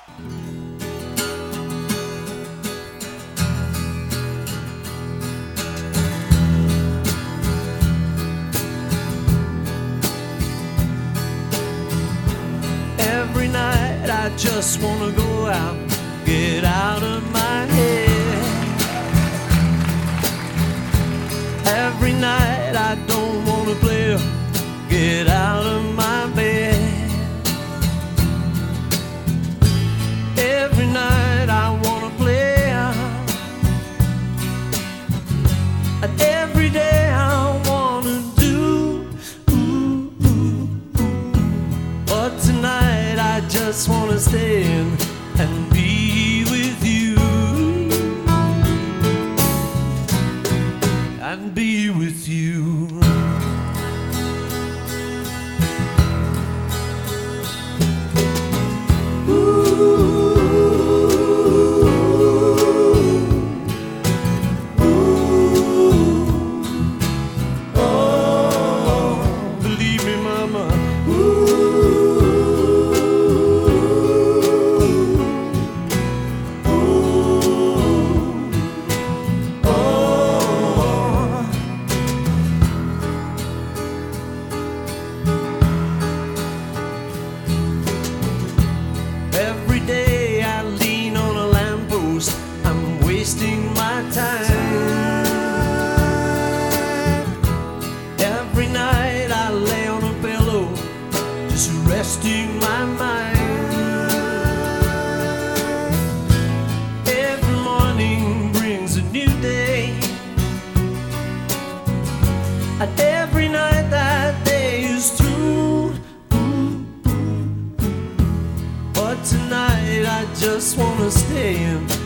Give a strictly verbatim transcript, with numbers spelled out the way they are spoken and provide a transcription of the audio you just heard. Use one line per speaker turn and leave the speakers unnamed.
Every night I just wanna go out, get out of my head. Every night I don't wanna play, get out of my bed. Every night I wanna play, and every day I wanna do. Ooh, ooh, ooh. But tonight I just wanna stay in and be with you, and be with you. Every day I lean on a lamppost, I'm wasting my time. Every night I lay on a pillow, just resting my mind. Every morning brings a new day, and every night that day is through. But tonight I just wanna stay in